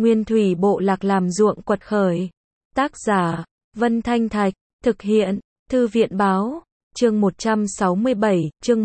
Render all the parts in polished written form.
Nguyên thủy bộ lạc làm ruộng quật khởi. Tác giả, Vân Thanh Thạch, thực hiện, Thư viện báo, chương 167, chương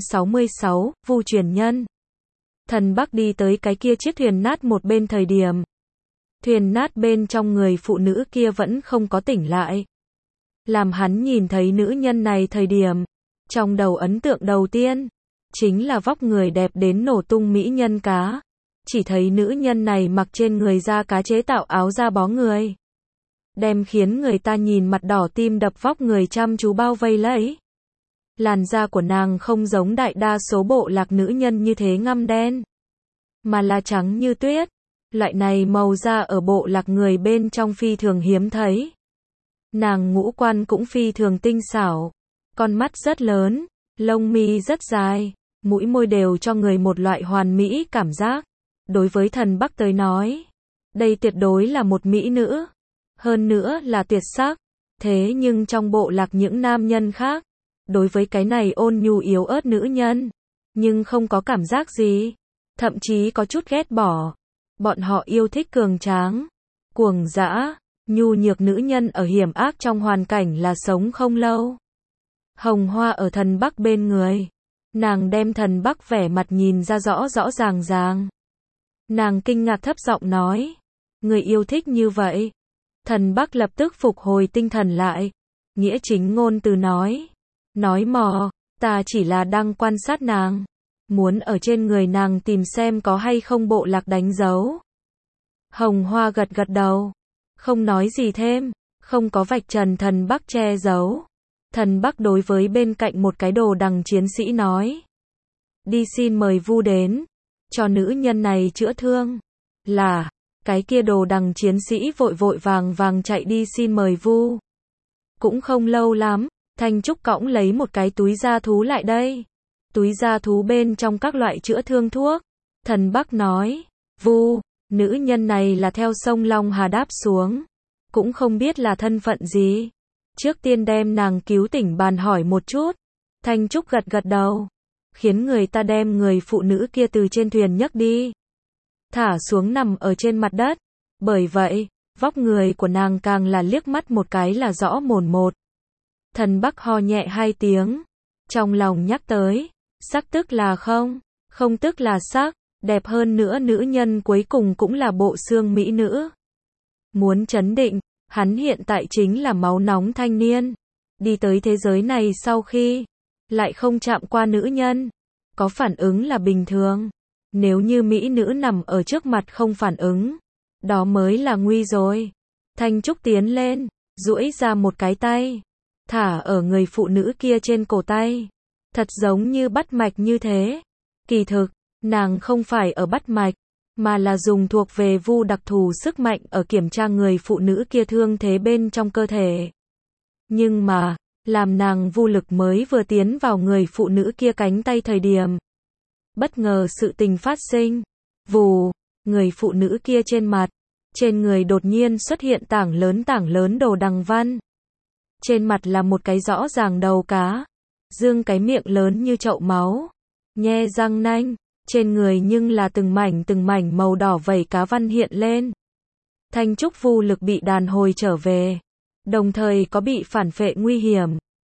166, Vu truyền nhân. Thần Bắc đi tới cái kia chiếc thuyền nát một bên thời điểm. Thuyền nát bên trong người phụ nữ kia vẫn không có tỉnh lại. Làm hắn nhìn thấy nữ nhân này thời điểm, trong đầu ấn tượng đầu tiên, chính là vóc người đẹp đến nổ tung mỹ nhân cá. Chỉ thấy nữ nhân này mặc trên người da cá chế tạo áo da bó người. Đem khiến người ta nhìn mặt đỏ tim đập, vóc người chăm chú bao vây lấy. Làn da của nàng không giống đại đa số bộ lạc nữ nhân như thế ngăm đen, mà là trắng như tuyết. Loại này màu da ở bộ lạc người bên trong phi thường hiếm thấy. Nàng ngũ quan cũng phi thường tinh xảo, con mắt rất lớn, lông mi rất dài, mũi môi đều cho người một loại hoàn mỹ cảm giác. Đối với Thần Bắc tới nói, đây tuyệt đối là một mỹ nữ, hơn nữa là tuyệt sắc. Thế nhưng trong bộ lạc những nam nhân khác, đối với cái này ôn nhu yếu ớt nữ nhân, nhưng không có cảm giác gì, thậm chí có chút ghét bỏ. Bọn họ yêu thích cường tráng, cuồng dã, nhu nhược nữ nhân ở hiểm ác trong hoàn cảnh là sống không lâu. Hồng Hoa ở Thần Bắc bên người, nàng đem Thần Bắc vẻ mặt nhìn ra rõ rõ ràng ràng. Nàng kinh ngạc thấp giọng nói, người yêu thích như vậy. Thần Bắc lập tức phục hồi tinh thần lại, nghĩa chính ngôn từ nói mò, ta chỉ là đang quan sát nàng, muốn ở trên người nàng tìm xem có hay không bộ lạc đánh dấu. Hồng Hoa gật gật đầu, không nói gì thêm, không có vạch trần Thần Bắc che giấu. Thần Bắc đối với bên cạnh một cái đồ đằng chiến sĩ nói, đi xin mời Vu đến, cho nữ nhân này chữa thương. Là, cái kia đồ đằng chiến sĩ vội vội vàng vàng chạy đi xin mời Vu. Cũng không lâu lắm, Thanh Trúc cõng lấy một cái túi da thú lại đây. Túi da thú bên trong các loại chữa thương thuốc. Thần Bắc nói, Vu, nữ nhân này là theo sông Long Hà đáp xuống, cũng không biết là thân phận gì. Trước tiên đem nàng cứu tỉnh bàn hỏi một chút. Thanh Trúc gật gật đầu, khiến người ta đem người phụ nữ kia từ trên thuyền nhấc đi, thả xuống nằm ở trên mặt đất. Bởi vậy, vóc người của nàng càng là liếc mắt một cái là rõ mồn một. Thần Bắc ho nhẹ hai tiếng, trong lòng nhắc tới, sắc tức là không, không tức là sắc, đẹp hơn nữa nữ nhân cuối cùng cũng là bộ xương mỹ nữ. Muốn trấn định, hắn hiện tại chính là máu nóng thanh niên. Đi tới thế giới này sau khi lại không chạm qua nữ nhân, có phản ứng là bình thường. Nếu như mỹ nữ nằm ở trước mặt không phản ứng, đó mới là nguy rồi. Thanh Trúc tiến lên, duỗi ra một cái tay, thả ở người phụ nữ kia trên cổ tay, thật giống như bắt mạch như thế. Kỳ thực, nàng không phải ở bắt mạch, mà là dùng thuộc về Vu đặc thù sức mạnh ở kiểm tra người phụ nữ kia thương thế bên trong cơ thể. Nhưng mà, làm nàng Vu lực mới vừa tiến vào người phụ nữ kia cánh tay thời điểm, bất ngờ sự tình phát sinh. Vù, người phụ nữ kia trên người đột nhiên xuất hiện tảng lớn đồ đằng văn. Trên mặt là một cái rõ ràng đầu cá, dương cái miệng lớn như chậu máu, nhe răng nanh, trên người nhưng là từng mảnh màu đỏ vảy cá văn hiện lên. Thanh Trúc Vu lực bị đàn hồi trở về, đồng thời có bị phản phệ nguy hiểm.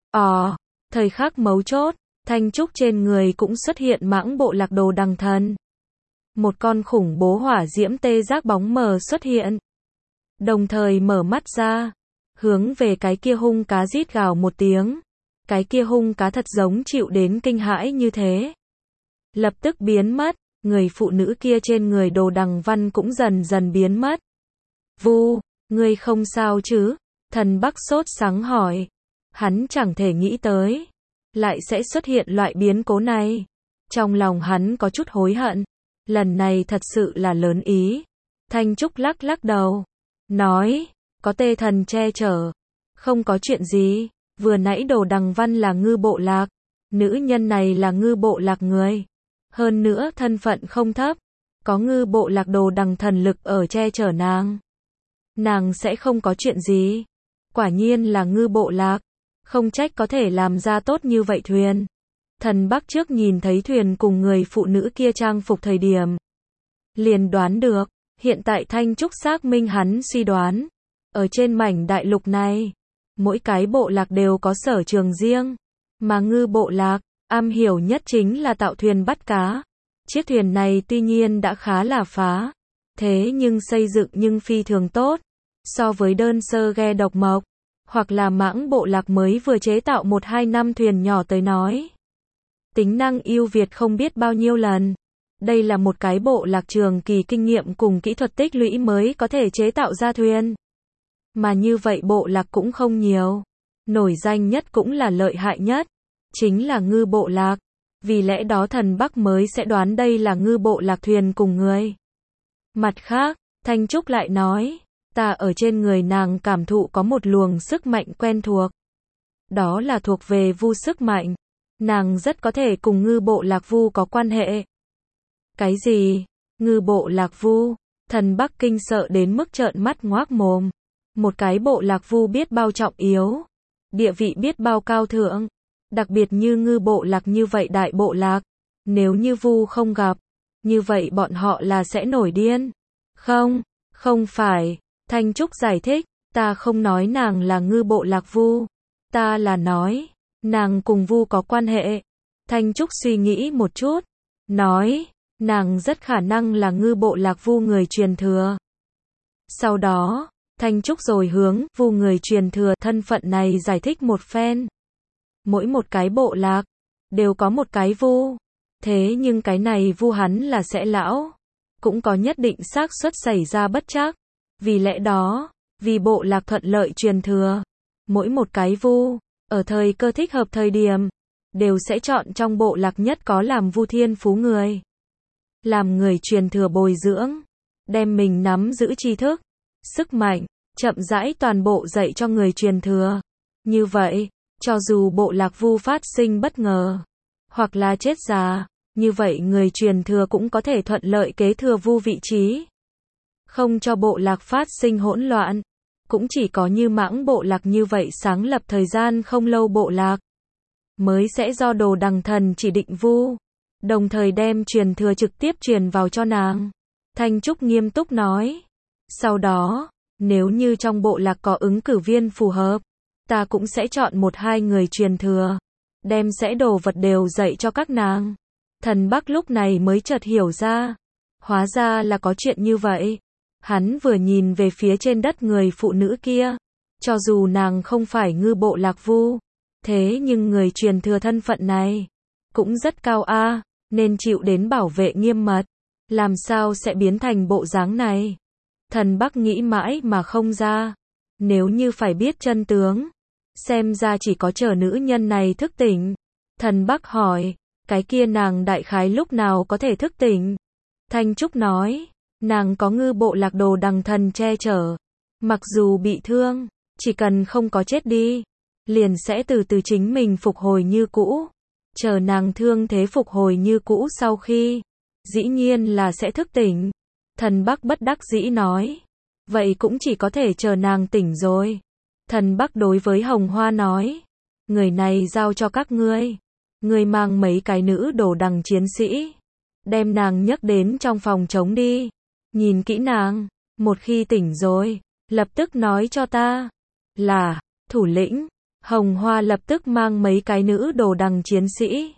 Thời khắc mấu chốt, Thanh Trúc trên người cũng xuất hiện mãng bộ lạc đồ đằng thần. Một con khủng bố hỏa diễm tê giác bóng mờ xuất hiện, đồng thời mở mắt ra, hướng về cái kia hung cá rít gào một tiếng. Cái kia hung cá thật giống chịu đến kinh hãi như thế, lập tức biến mất. Người phụ nữ kia trên người đồ đằng văn cũng dần dần biến mất. Vu, ngươi không sao chứ? Thần Bắc sốt sắng hỏi. Hắn chẳng thể nghĩ tới lại sẽ xuất hiện loại biến cố này. Trong lòng hắn có chút hối hận, lần này thật sự là lớn ý. Thanh Trúc lắc lắc đầu, nói, có tê thần che chở, không có chuyện gì. Vừa nãy đồ đằng văn là ngư bộ lạc, nữ nhân này là ngư bộ lạc người, hơn nữa thân phận không thấp, có ngư bộ lạc đồ đằng thần lực ở che chở nàng sẽ không có chuyện gì. Quả nhiên là ngư bộ lạc, không trách có thể làm ra tốt như vậy thuyền. Thần Bắc trước nhìn thấy thuyền cùng người phụ nữ kia trang phục thời điểm, liền đoán được, Hiện tại Thanh Trúc xác minh hắn suy đoán. Ở trên mảnh đại lục này, mỗi cái bộ lạc đều có sở trường riêng. Mà ngư bộ lạc, am hiểu nhất chính là tạo thuyền bắt cá. Chiếc thuyền này tuy nhiên đã khá là phá. Thế nhưng xây dựng nhưng phi thường tốt. So với đơn sơ ghe độc mộc, hoặc là mãng bộ lạc mới vừa chế tạo 1-2 năm thuyền nhỏ tới nói. Tính năng ưu việt không biết bao nhiêu lần. Đây là một cái bộ lạc trường kỳ kinh nghiệm cùng kỹ thuật tích lũy mới có thể chế tạo ra thuyền. Mà như vậy bộ lạc cũng không nhiều. Nổi danh nhất cũng là lợi hại nhất. Chính là ngư bộ lạc. Vì lẽ đó thần Bắc mới sẽ đoán đây là ngư bộ lạc thuyền cùng người. Mặt khác, Thanh Trúc lại nói, ta ở trên người nàng cảm thụ có một luồng sức mạnh quen thuộc. Đó là thuộc về vu sức mạnh. Nàng rất có thể cùng ngư bộ lạc vu có quan hệ. Cái gì? Ngư bộ lạc vu? Thần Bắc kinh sợ đến mức trợn mắt ngoác mồm. Một cái bộ lạc vu biết bao trọng yếu. Địa vị biết bao cao thượng. Đặc biệt như ngư bộ lạc như vậy đại bộ lạc. Nếu như vu không gặp, như vậy bọn họ là sẽ nổi điên. Không, không phải. Thanh Trúc giải thích, ta không nói nàng là ngư bộ lạc vu. Ta là nói, nàng cùng vu có quan hệ. Thanh Trúc suy nghĩ một chút. Nói, nàng rất khả năng là ngư bộ lạc vu người truyền thừa. Sau đó, Thanh Trúc rồi hướng vu người truyền thừa thân phận này giải thích một phen. Mỗi một cái bộ lạc, đều có một cái vu. Thế nhưng cái này vu hắn là sẽ lão. Cũng có nhất định xác suất xảy ra bất trắc. Vì lẽ đó, vì bộ lạc thuận lợi truyền thừa, mỗi một cái vu, ở thời cơ thích hợp thời điểm, đều sẽ chọn trong bộ lạc nhất có làm vu thiên phú người. Làm người truyền thừa bồi dưỡng, đem mình nắm giữ tri thức, sức mạnh, chậm rãi toàn bộ dạy cho người truyền thừa. Như vậy, cho dù bộ lạc vu phát sinh bất ngờ, hoặc là chết già, như vậy người truyền thừa cũng có thể thuận lợi kế thừa vu vị trí. Không cho bộ lạc phát sinh hỗn loạn. Cũng chỉ có như mãng bộ lạc như vậy sáng lập thời gian không lâu bộ lạc, mới sẽ do Đồ Đằng Thần chỉ định vu, đồng thời đem truyền thừa trực tiếp truyền vào cho nàng. Thanh Trúc nghiêm túc nói. Sau đó, nếu như trong bộ lạc có ứng cử viên phù hợp, ta cũng sẽ chọn 1-2 người truyền thừa, đem sẽ đồ vật đều dạy cho các nàng. Thần Bắc lúc này mới chợt hiểu ra. Hóa ra là có chuyện như vậy. Hắn vừa nhìn về phía trên đất người phụ nữ kia. Cho dù nàng không phải ngư bộ lạc vu, thế nhưng người truyền thừa thân phận này cũng rất cao a, nên chịu đến bảo vệ nghiêm mật. Làm sao sẽ biến thành bộ dáng này? Thần Bắc nghĩ mãi mà không ra. Nếu như phải biết chân tướng, xem ra chỉ có chờ nữ nhân này thức tỉnh. Thần Bắc hỏi, cái kia nàng đại khái lúc nào có thể thức tỉnh? Thanh Trúc nói, nàng có ngư bộ lạc Đồ Đằng Thần che chở. Mặc dù bị thương, chỉ cần không có chết đi, liền sẽ từ từ chính mình phục hồi như cũ. Chờ nàng thương thế phục hồi như cũ sau khi, dĩ nhiên là sẽ thức tỉnh. Thần Bắc bất đắc dĩ nói, vậy cũng chỉ có thể chờ nàng tỉnh rồi. Thần Bắc đối với Hồng Hoa nói, người này giao cho các ngươi. Ngươi mang mấy cái nữ Đồ Đằng chiến sĩ, đem nàng nhấc đến trong phòng trống đi. Nhìn kỹ nàng, một khi tỉnh rồi, lập tức nói cho ta. Là, thủ lĩnh. Hồng Hoa lập tức mang mấy cái nữ Đồ Đằng chiến sĩ,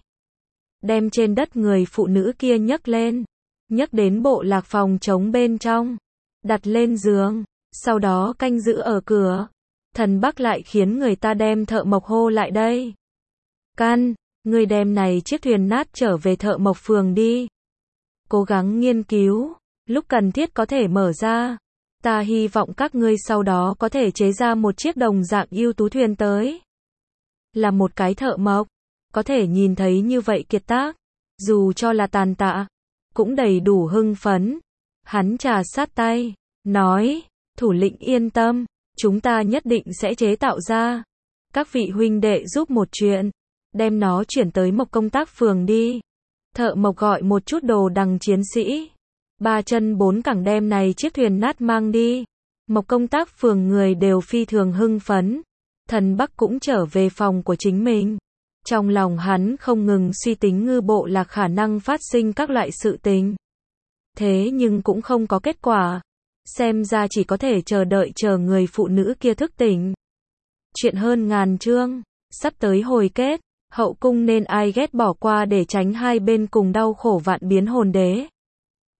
đem trên đất người phụ nữ kia nhấc lên, nhấc đến bộ lạc phòng trống bên trong, đặt lên giường, sau đó canh giữ ở cửa. Thần Bắc lại khiến người ta đem thợ mộc hô lại đây. Căn, ngươi đem này chiếc thuyền nát trở về thợ mộc phường đi. Cố gắng nghiên cứu, lúc cần thiết có thể mở ra. Ta hy vọng các ngươi sau đó có thể chế ra một chiếc đồng dạng ưu tú thuyền tới. Là một cái thợ mộc, có thể nhìn thấy như vậy kiệt tác, dù cho là tàn tạ, cũng đầy đủ hưng phấn. Hắn trà sát tay, nói, thủ lĩnh yên tâm, chúng ta nhất định sẽ chế tạo ra. Các vị huynh đệ giúp một chuyện, đem nó chuyển tới Mộc Công Tác Phường đi. Thợ mộc gọi một chút Đồ Đằng chiến sĩ, 3 chân 4 cẳng đem này chiếc thuyền nát mang đi. Mộc Công Tác Phường người đều phi thường hưng phấn. Thần Bắc cũng trở về phòng của chính mình. Trong lòng hắn không ngừng suy tính ngư bộ lạc khả năng phát sinh các loại sự tình. Thế nhưng cũng không có kết quả. Xem ra chỉ có thể chờ người phụ nữ kia thức tỉnh. Chuyện hơn ngàn chương, sắp tới hồi kết, hậu cung nên ai ghét bỏ qua để tránh hai bên cùng đau khổ vạn biến hồn đế.